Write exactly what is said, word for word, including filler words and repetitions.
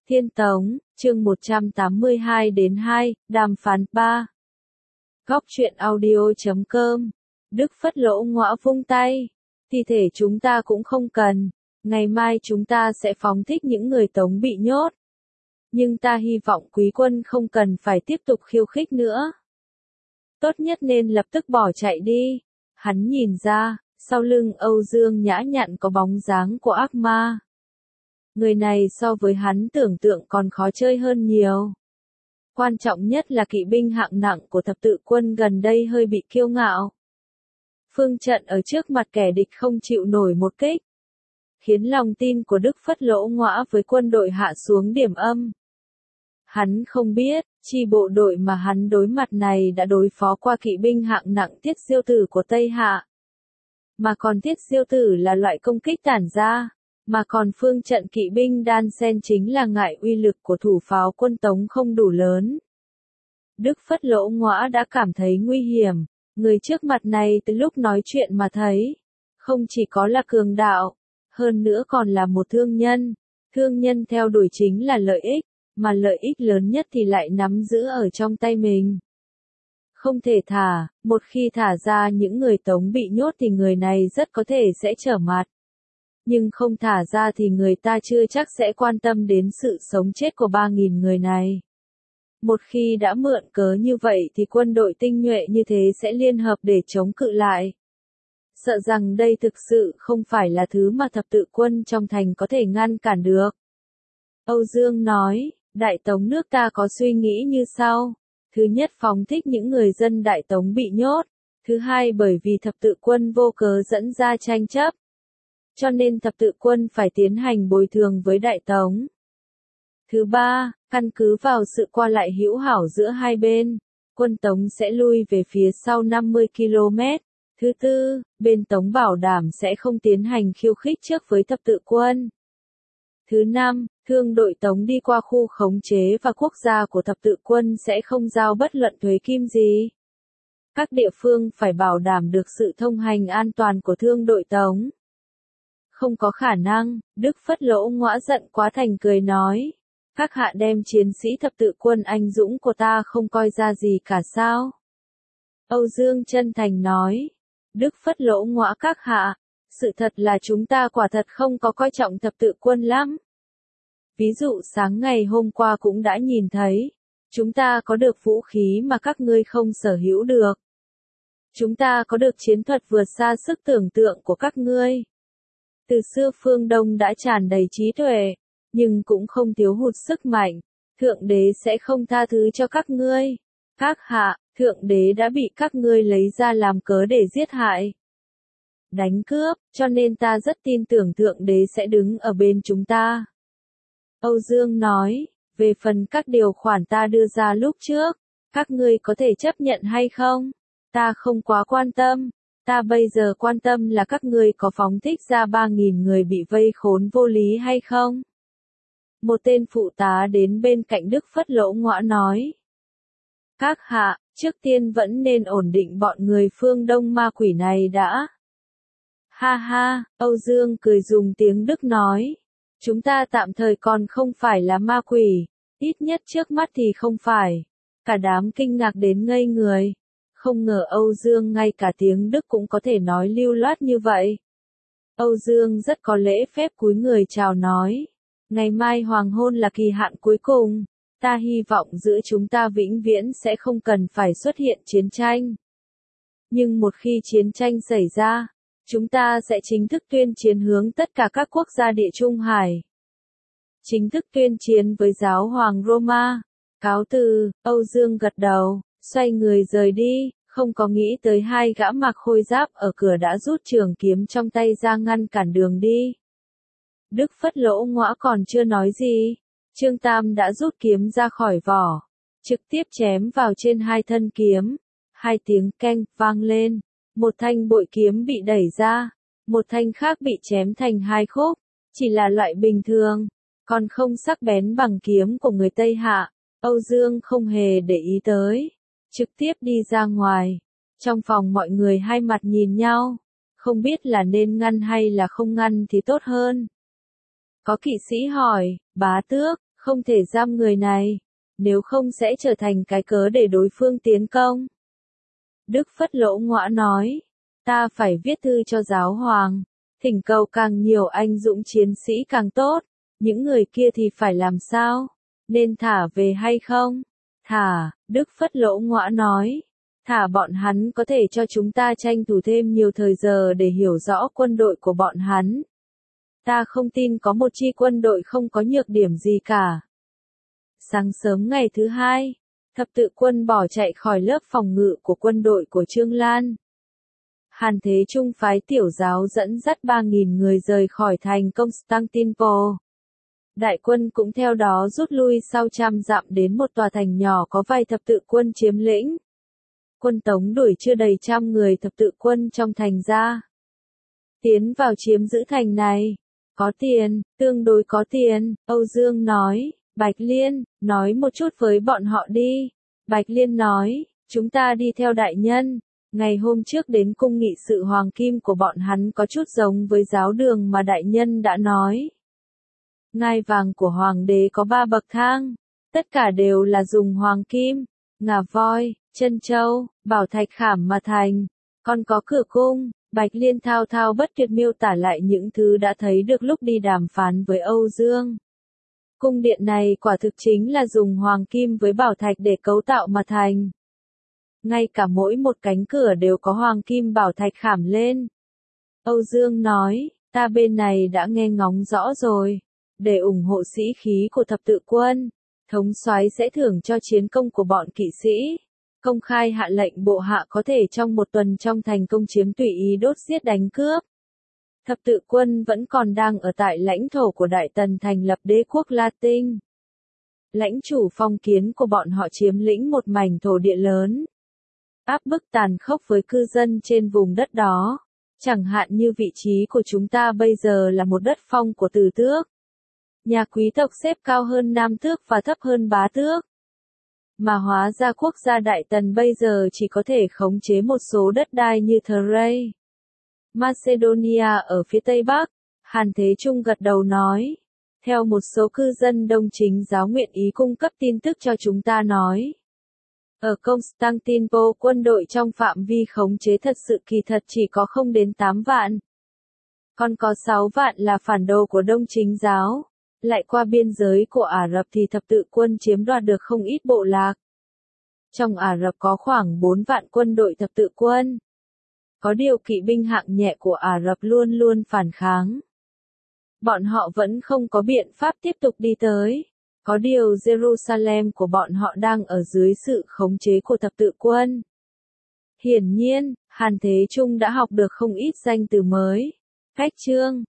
Thiên Tống, chương một trăm tám mươi hai đến hai, đàm phán ba. Góc truyện audio chấm com. Đức Phất Lỗ Ngõa vung tay. Thi thể chúng ta cũng không cần. Ngày mai chúng ta sẽ phóng thích những người Tống bị nhốt. Nhưng ta hy vọng quý quân không cần phải tiếp tục khiêu khích nữa. Tốt nhất nên lập tức bỏ chạy đi. Hắn nhìn ra, sau lưng Âu Dương Nhã Nhặn có bóng dáng của ác ma. Người này so với hắn tưởng tượng còn khó chơi hơn nhiều. Quan trọng nhất là kỵ binh hạng nặng của thập tự quân gần đây hơi bị kiêu ngạo. Phương trận ở trước mặt kẻ địch không chịu nổi một kích. Khiến lòng tin của Đức Phất Lỗ Ngõa với quân đội hạ xuống điểm âm. Hắn không biết, chi bộ đội mà hắn đối mặt này đã đối phó qua kỵ binh hạng nặng Tiết Diêu Tử của Tây Hạ. Mà còn Tiết Diêu Tử là loại công kích tản ra. Mà còn phương trận kỵ binh đan xen chính là ngại uy lực của thủ pháo quân Tống không đủ lớn. Đức Phất Lỗ Ngõa đã cảm thấy nguy hiểm, người trước mặt này từ lúc nói chuyện mà thấy, không chỉ có là cường đạo, hơn nữa còn là một thương nhân. Thương nhân theo đuổi chính là lợi ích, mà lợi ích lớn nhất thì lại nắm giữ ở trong tay mình. Không thể thả, một khi thả ra những người Tống bị nhốt thì người này rất có thể sẽ trở mặt. Nhưng không thả ra thì người ta chưa chắc sẽ quan tâm đến sự sống chết của ba nghìn người này. Một khi đã mượn cớ như vậy thì quân đội tinh nhuệ như thế sẽ liên hợp để chống cự lại. Sợ rằng đây thực sự không phải là thứ mà thập tự quân trong thành có thể ngăn cản được. Âu Dương nói, Đại Tống nước ta có suy nghĩ như sau. Thứ nhất, phóng thích những người dân Đại Tống bị nhốt. Thứ hai, bởi vì thập tự quân vô cớ dẫn ra tranh chấp. Cho nên thập tự quân phải tiến hành bồi thường với Đại Tống. Thứ ba, căn cứ vào sự qua lại hữu hảo giữa hai bên, quân Tống sẽ lui về phía sau năm mươi ki lô mét. Thứ tư, bên Tống bảo đảm sẽ không tiến hành khiêu khích trước với thập tự quân. Thứ năm, thương đội Tống đi qua khu khống chế và quốc gia của thập tự quân sẽ không giao bất luận thuế kim gì. Các địa phương phải bảo đảm được sự thông hành an toàn của thương đội Tống. Không có khả năng, Đức Phất Lỗ Ngõa giận quá thành cười nói. Các hạ đem chiến sĩ thập tự quân anh dũng của ta không coi ra gì cả sao? Âu Dương chân thành nói. Đức Phất Lỗ Ngõa các hạ, sự thật là chúng ta quả thật không có coi trọng thập tự quân lắm. Ví dụ sáng ngày hôm qua cũng đã nhìn thấy, chúng ta có được vũ khí mà các ngươi không sở hữu được. Chúng ta có được chiến thuật vượt xa sức tưởng tượng của các ngươi. Từ xưa phương Đông đã tràn đầy trí tuệ, nhưng cũng không thiếu hụt sức mạnh. Thượng đế sẽ không tha thứ cho các ngươi. Các hạ, thượng đế đã bị các ngươi lấy ra làm cớ để giết hại. Đánh cướp, cho nên ta rất tin tưởng thượng đế sẽ đứng ở bên chúng ta. Âu Dương nói, về phần các điều khoản ta đưa ra lúc trước, các ngươi có thể chấp nhận hay không? Ta không quá quan tâm. Ta bây giờ quan tâm là các ngươi có phóng thích ra ba nghìn người bị vây khốn vô lý hay không? Một tên phụ tá đến bên cạnh Đức Phất Lỗ Ngõa nói. Các hạ, trước tiên vẫn nên ổn định bọn người phương Đông ma quỷ này đã. Ha ha, Âu Dương cười dùng tiếng Đức nói. Chúng ta tạm thời còn không phải là ma quỷ, ít nhất trước mắt thì không phải. Cả đám kinh ngạc đến ngây người. Không ngờ Âu Dương ngay cả tiếng Đức cũng có thể nói lưu loát như vậy. Âu Dương rất có lễ phép cúi người chào nói. Ngày mai hoàng hôn là kỳ hạn cuối cùng. Ta hy vọng giữa chúng ta vĩnh viễn sẽ không cần phải xuất hiện chiến tranh. Nhưng một khi chiến tranh xảy ra, chúng ta sẽ chính thức tuyên chiến hướng tất cả các quốc gia Địa Trung Hải. Chính thức tuyên chiến với giáo hoàng Roma. Cáo từ, Âu Dương gật đầu, xoay người rời đi, không có nghĩ tới hai gã mặc khôi giáp ở cửa đã rút trường kiếm trong tay ra ngăn cản đường đi. Đức Phất Lỗ Ngõa còn chưa nói gì, Trương Tam đã rút kiếm ra khỏi vỏ, trực tiếp chém vào trên hai thân kiếm. Hai tiếng keng vang lên, một thanh bội kiếm bị đẩy ra, một thanh khác bị chém thành hai khúc, chỉ là loại bình thường, còn không sắc bén bằng kiếm của người Tây Hạ. Âu Dương không hề để ý tới, trực tiếp đi ra ngoài. Trong phòng mọi người hai mặt nhìn nhau, không biết là nên ngăn hay là không ngăn thì tốt hơn. Có kỵ sĩ hỏi, bá tước, Không thể giam người này, nếu không sẽ trở thành cái cớ để đối phương tiến công. Đức Phất Lỗ Ngõa nói, ta phải viết thư cho giáo hoàng, thỉnh cầu càng nhiều anh dũng chiến sĩ càng tốt, những người kia thì phải làm sao? Nên thả về hay không? Thả, Đức Phất Lỗ Ngõa nói, thả bọn hắn có thể cho chúng ta tranh thủ thêm nhiều thời giờ để hiểu rõ quân đội của bọn hắn. Ta không tin có một chi quân đội không có nhược điểm gì cả. Sáng sớm ngày thứ hai, thập tự quân bỏ chạy khỏi lớp phòng ngự của quân đội của Trương Lan. Hàn Thế Trung phái tiểu giáo dẫn dắt ba nghìn người rời khỏi thành Constantinople. Đại quân cũng theo đó rút lui sau trăm dặm đến một tòa thành nhỏ có vài thập tự quân chiếm lĩnh. Quân Tống đuổi chưa đầy trăm người thập tự quân trong thành ra. Tiến vào chiếm giữ thành này. Có tiền, tương đối có tiền, Âu Dương nói. Bạch Liên, nói một chút với bọn họ đi. Bạch Liên nói, chúng ta đi theo đại nhân. Ngày hôm trước đến cung nghị sự hoàng kim của bọn hắn có chút giống với giáo đường mà đại nhân đã nói. Ngai vàng của hoàng đế có ba bậc thang, tất cả đều là dùng hoàng kim, ngà voi, chân châu, bảo thạch khảm mà thành, còn có cửa cung. Bạch Liên thao thao bất tuyệt miêu tả lại những thứ đã thấy được lúc đi đàm phán với Âu Dương. Cung điện này quả thực chính là dùng hoàng kim với bảo thạch để cấu tạo mà thành. Ngay cả mỗi một cánh cửa đều có hoàng kim bảo thạch khảm lên. Âu Dương nói, ta bên này đã nghe ngóng rõ rồi. Để ủng hộ sĩ khí của thập tự quân, thống soái sẽ thưởng cho chiến công của bọn kỵ sĩ. Công khai hạ lệnh bộ hạ có thể trong một tuần trong thành công chiếm tùy ý đốt giết đánh cướp. Thập tự quân vẫn còn đang ở tại lãnh thổ của Đại Tần thành lập đế quốc Latin. Lãnh chủ phong kiến của bọn họ chiếm lĩnh một mảnh thổ địa lớn. Áp bức tàn khốc với cư dân trên vùng đất đó. Chẳng hạn như vị trí của chúng ta bây giờ là một đất phong của Từ Tước. Nhà quý tộc xếp cao hơn Nam Tước và thấp hơn Bá Tước. Mà hóa ra quốc gia Đại Tần bây giờ chỉ có thể khống chế một số đất đai như Thrace, Macedonia ở phía Tây Bắc. Hàn Thế Trung gật đầu nói. Theo một số cư dân Đông Chính giáo nguyện ý cung cấp tin tức cho chúng ta nói. Ở Constantinople quân đội trong phạm vi khống chế thật sự kỳ thật chỉ có không đến tám vạn. Còn có sáu vạn là phản đồ của Đông Chính giáo. Lại qua biên giới của Ả Rập thì thập tự quân chiếm đoạt được không ít bộ lạc. Trong Ả Rập có khoảng bốn vạn quân đội thập tự quân. Có điều kỵ binh hạng nhẹ của Ả Rập luôn luôn phản kháng. Bọn họ vẫn không có biện pháp tiếp tục đi tới. Có điều Jerusalem của bọn họ đang ở dưới sự khống chế của thập tự quân. Hiển nhiên, Hàn Thế Trung đã học được không ít danh từ mới. Cách chương